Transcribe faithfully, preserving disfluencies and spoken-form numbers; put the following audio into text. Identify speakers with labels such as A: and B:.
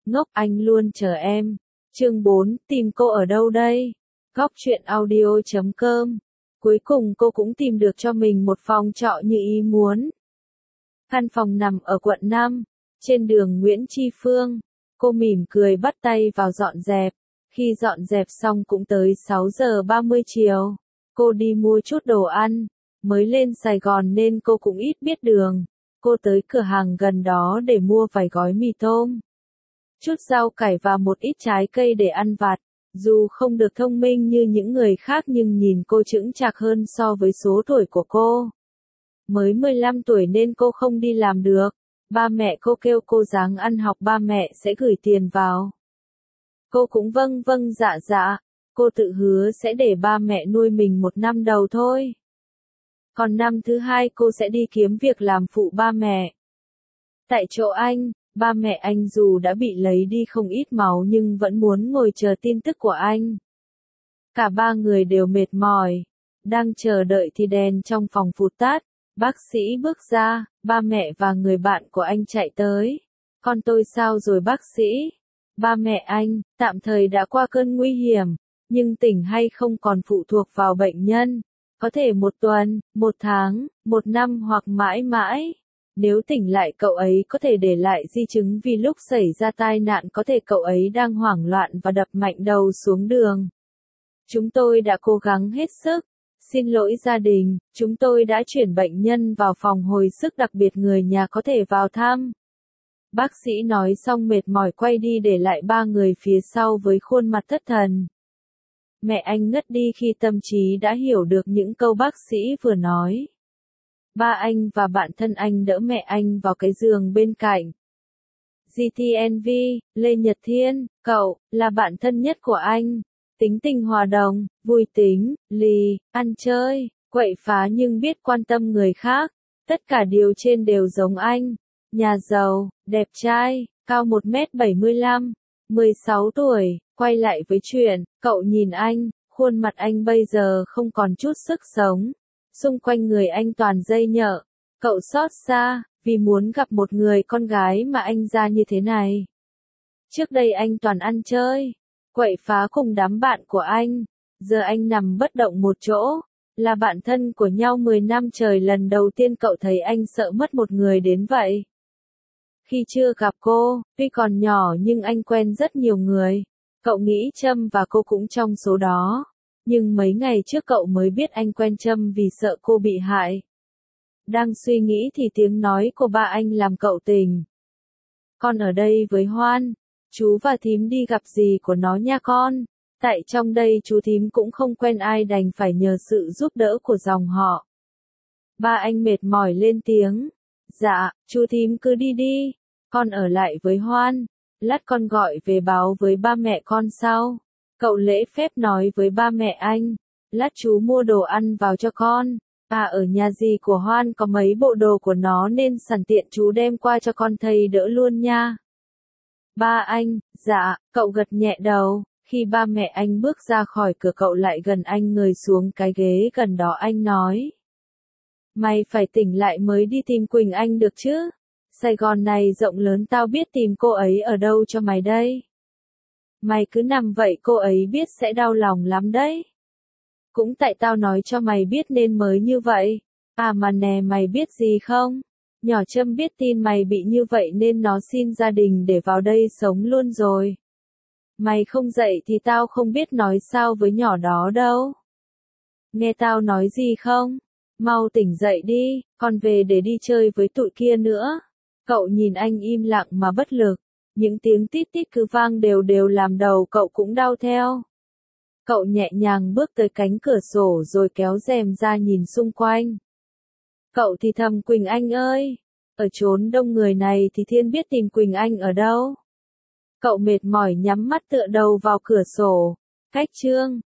A: ngốc anh luôn chờ em. Chương bốn, tìm cô ở đâu đây? Góc truyện audio chấm com. Cuối cùng cô cũng tìm được cho mình một phòng trọ như ý muốn. Căn phòng nằm ở quận năm, trên đường Nguyễn Tri Phương. Cô mỉm cười bắt tay vào dọn dẹp. Khi dọn dẹp xong cũng tới sáu giờ ba mươi chiều. Cô đi mua chút đồ ăn. Mới lên Sài Gòn nên cô cũng ít biết đường. Cô tới cửa hàng gần đó để mua vài gói mì tôm, chút rau cải và một ít trái cây để ăn vặt. Dù không được thông minh như những người khác nhưng nhìn cô chững chạc hơn so với số tuổi của cô. Mới mười lăm tuổi nên cô không đi làm được. Ba mẹ cô kêu cô ráng ăn học, ba mẹ sẽ gửi tiền vào. Cô cũng vâng vâng dạ dạ. Cô tự hứa sẽ để ba mẹ nuôi mình một năm đầu thôi. Còn năm thứ hai cô sẽ đi kiếm việc làm phụ ba mẹ. Tại chỗ anh, ba mẹ anh dù đã bị lấy đi không ít máu nhưng vẫn muốn ngồi chờ tin tức của anh. Cả ba người đều mệt mỏi. Đang chờ đợi thì đèn trong phòng phụt tắt. Bác sĩ bước ra, ba mẹ và người bạn của anh chạy tới. Con tôi sao rồi bác sĩ? Ba mẹ anh, tạm thời đã qua cơn nguy hiểm, nhưng tỉnh hay không còn phụ thuộc vào bệnh nhân. Có thể một tuần, một tháng, một năm hoặc mãi mãi. Nếu tỉnh lại cậu ấy có thể để lại di chứng vì lúc xảy ra tai nạn có thể cậu ấy đang hoảng loạn và đập mạnh đầu xuống đường. Chúng tôi đã cố gắng hết sức. Xin lỗi gia đình, chúng tôi đã chuyển bệnh nhân vào phòng hồi sức đặc biệt người nhà có thể vào thăm. Bác sĩ nói xong mệt mỏi quay đi để lại ba người phía sau với khuôn mặt thất thần. Mẹ anh ngất đi khi tâm trí đã hiểu được những câu bác sĩ vừa nói. Ba anh và bạn thân anh đỡ mẹ anh vào cái giường bên cạnh. giê tê en vê, Lê Nhật Thiên, cậu, là bạn thân nhất của anh. Tính tình hòa đồng, vui tính, lì, ăn chơi, quậy phá nhưng biết quan tâm người khác. Tất cả điều trên đều giống anh. Nhà giàu, đẹp trai, cao một mét bảy mươi lăm, mười sáu tuổi. Quay lại với chuyện, cậu nhìn anh, khuôn mặt anh bây giờ không còn chút sức sống. Xung quanh người anh toàn dây nhợ. Cậu xót xa, vì muốn gặp một người con gái mà anh ra như thế này. Trước đây anh toàn ăn chơi, quậy phá cùng đám bạn của anh. Giờ anh nằm bất động một chỗ. Là bạn thân của nhau mười năm trời, lần đầu tiên cậu thấy anh sợ mất một người đến vậy. Khi chưa gặp cô, tuy còn nhỏ nhưng anh quen rất nhiều người. Cậu nghĩ Trâm và cô cũng trong số đó. Nhưng mấy ngày trước cậu mới biết anh quen Trâm vì sợ cô bị hại. Đang suy nghĩ thì tiếng nói của ba anh làm cậu tỉnh. Con ở đây với Hoan. Chú và thím đi gặp dì của nó nha con. Tại trong đây chú thím cũng không quen ai đành phải nhờ sự giúp đỡ của dòng họ. Ba anh mệt mỏi lên tiếng. Dạ, chú thím cứ đi đi. Con ở lại với Hoan. Lát con gọi về báo với ba mẹ con sau. Cậu lễ phép nói với ba mẹ anh. Lát chú mua đồ ăn vào cho con. À ở nhà dì của Hoan có mấy bộ đồ của nó nên sẵn tiện chú đem qua cho con thầy đỡ luôn nha. Ba anh, dạ, cậu gật nhẹ đầu. Khi ba mẹ anh bước ra khỏi cửa cậu lại gần anh ngồi xuống cái ghế gần đó anh nói. Mày phải tỉnh lại mới đi tìm Quỳnh Anh được chứ. Sài Gòn này rộng lớn, tao biết tìm cô ấy ở đâu cho mày đây. Mày cứ nằm vậy cô ấy biết sẽ đau lòng lắm đấy. Cũng tại tao nói cho mày biết nên mới như vậy. À mà nè, mày biết gì không? Nhỏ Trâm biết tin mày bị như vậy nên nó xin gia đình để vào đây sống luôn rồi. Mày không dậy thì tao không biết nói sao với nhỏ đó đâu. Nghe tao nói gì không? Mau tỉnh dậy đi, còn về để đi chơi với tụi kia nữa. Cậu nhìn anh im lặng mà bất lực. Những tiếng tít tít cứ vang đều đều làm đầu cậu cũng đau theo. Cậu nhẹ nhàng bước tới cánh cửa sổ rồi kéo rèm ra nhìn xung quanh. Cậu thì thầm Quỳnh Anh ơi, ở chốn đông người này thì thiên biết tìm Quỳnh Anh ở đâu. Cậu mệt mỏi nhắm mắt tựa đầu vào cửa sổ. Cách chương